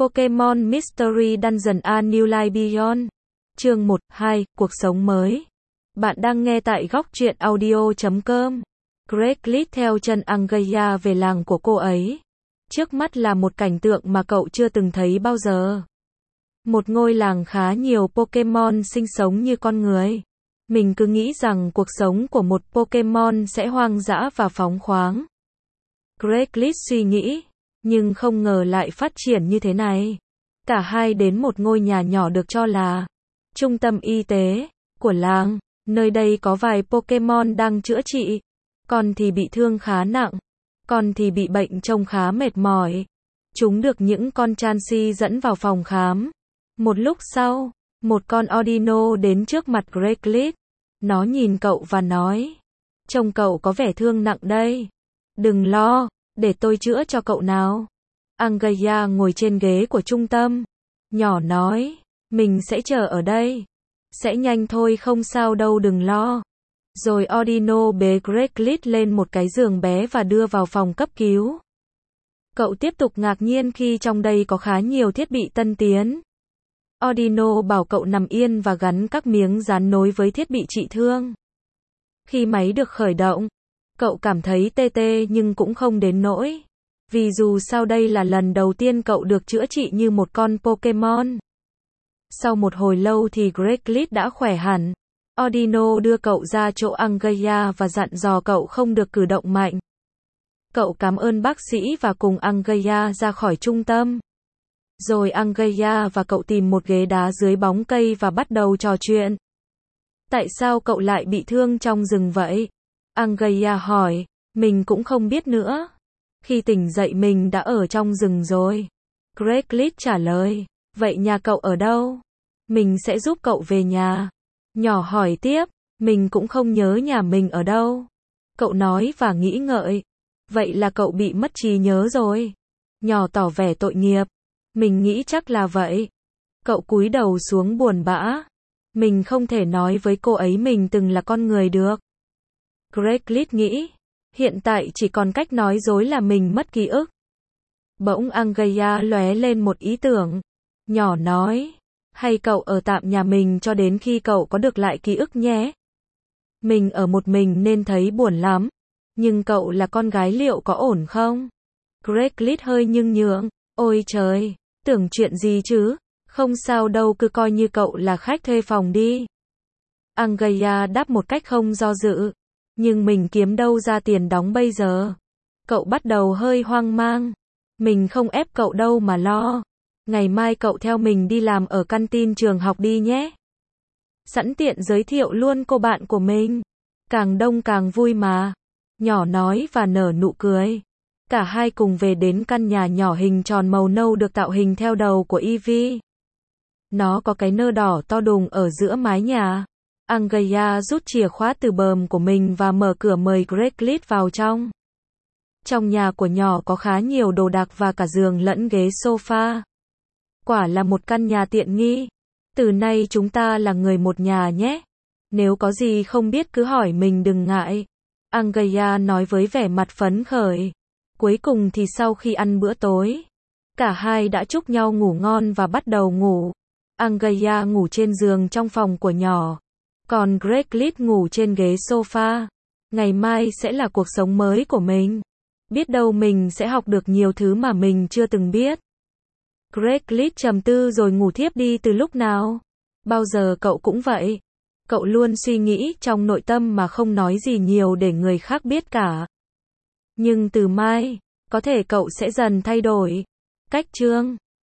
Pokémon Mystery Dungeon: A New Life Beyond. Chương 1, 2, Cuộc sống mới. Bạn đang nghe tại góc truyện audio.com. Greg lít theo chân Angaya về làng của cô ấy. Trước mắt là một cảnh tượng mà cậu chưa từng thấy bao giờ. Một ngôi làng khá nhiều Pokémon sinh sống như con người. Mình cứ nghĩ rằng cuộc sống của một Pokémon sẽ hoang dã và phóng khoáng. Greg lít suy nghĩ, nhưng không ngờ lại phát triển như thế này. Cả hai đến một ngôi nhà nhỏ được cho là trung tâm y tế của làng. Nơi đây có vài Pokémon đang chữa trị. Con thì bị thương khá nặng. Con thì bị bệnh trông khá mệt mỏi. Chúng được những con Chansey dẫn vào phòng khám. Một lúc sau, một con Audino đến trước mặt Greg lít. Nó nhìn cậu và nói: "Trông cậu có vẻ thương nặng đây. Đừng lo, để tôi chữa cho cậu nào." Angaya ngồi trên ghế của trung tâm. Nhỏ nói: "Mình sẽ chờ ở đây. Sẽ nhanh thôi, không sao đâu, đừng lo." Rồi Audino bế Greg lít lên một cái giường bé và đưa vào phòng cấp cứu. Cậu tiếp tục ngạc nhiên khi trong đây có khá nhiều thiết bị tân tiến. Audino bảo cậu nằm yên và gắn các miếng dán nối với thiết bị trị thương. Khi máy được khởi động, cậu cảm thấy tê tê nhưng cũng không đến nỗi. Vì dù sao đây là lần đầu tiên cậu được chữa trị như một con Pokémon. Sau một hồi lâu thì Greg lít đã khỏe hẳn. Audino đưa cậu ra chỗ Angaya và dặn dò cậu không được cử động mạnh. Cậu cảm ơn bác sĩ và cùng Angaya ra khỏi trung tâm. Rồi Angaya và cậu tìm một ghế đá dưới bóng cây và bắt đầu trò chuyện. "Tại sao cậu lại bị thương trong rừng vậy?" Angaya hỏi. "Mình cũng không biết nữa. Khi tỉnh dậy mình đã ở trong rừng rồi." Greg lít trả lời. "Vậy nhà cậu ở đâu? Mình sẽ giúp cậu về nhà." Nhỏ hỏi tiếp. "Mình cũng không nhớ nhà mình ở đâu." Cậu nói và nghĩ ngợi. "Vậy là cậu bị mất trí nhớ rồi." Nhỏ tỏ vẻ tội nghiệp. "Mình nghĩ chắc là vậy." Cậu cúi đầu xuống buồn bã. Mình không thể nói với cô ấy mình từng là con người được. Greg lít nghĩ. Hiện tại chỉ còn cách nói dối là mình mất ký ức. Bỗng Angaya lóe lên một ý tưởng. Nhỏ nói: "Hay cậu ở tạm nhà mình cho đến khi cậu có được lại ký ức nhé. Mình ở một mình nên thấy buồn lắm. Nhưng cậu là con gái, liệu có ổn không?" Greg lít hơi nhưng nhượng. "Ôi trời, tưởng chuyện gì chứ, không sao đâu, cứ coi như cậu là khách thuê phòng đi." Angaya đáp một cách không do dự. "Nhưng mình kiếm đâu ra tiền đóng bây giờ?" Cậu bắt đầu hơi hoang mang. "Mình không ép cậu đâu mà lo. Ngày mai cậu theo mình đi làm ở canteen trường học đi nhé. Sẵn tiện giới thiệu luôn cô bạn của mình. Càng đông càng vui mà." Nhỏ nói và nở nụ cười. Cả hai cùng về đến căn nhà nhỏ hình tròn màu nâu được tạo hình theo đầu của Eevee. Nó có cái nơ đỏ to đùng ở giữa mái nhà. Angaya rút chìa khóa từ bờm của mình và mở cửa mời Greg lít vào trong. Trong nhà của nhỏ có khá nhiều đồ đạc và cả giường lẫn ghế sofa. Quả là một căn nhà tiện nghi. "Từ nay chúng ta là người một nhà nhé. Nếu có gì không biết cứ hỏi mình, đừng ngại." Angaya nói với vẻ mặt phấn khởi. Cuối cùng thì sau khi ăn bữa tối, cả hai đã chúc nhau ngủ ngon và bắt đầu ngủ. Angaya ngủ trên giường trong phòng của nhỏ. Còn Greg lít ngủ trên ghế sofa. Ngày mai sẽ là cuộc sống mới của mình. Biết đâu mình sẽ học được nhiều thứ mà mình chưa từng biết. Greg lít trầm tư rồi ngủ thiếp đi từ lúc nào. Bao giờ cậu cũng vậy. Cậu luôn suy nghĩ trong nội tâm mà không nói gì nhiều để người khác biết cả. Nhưng từ mai, có thể cậu sẽ dần thay đổi. Cách chương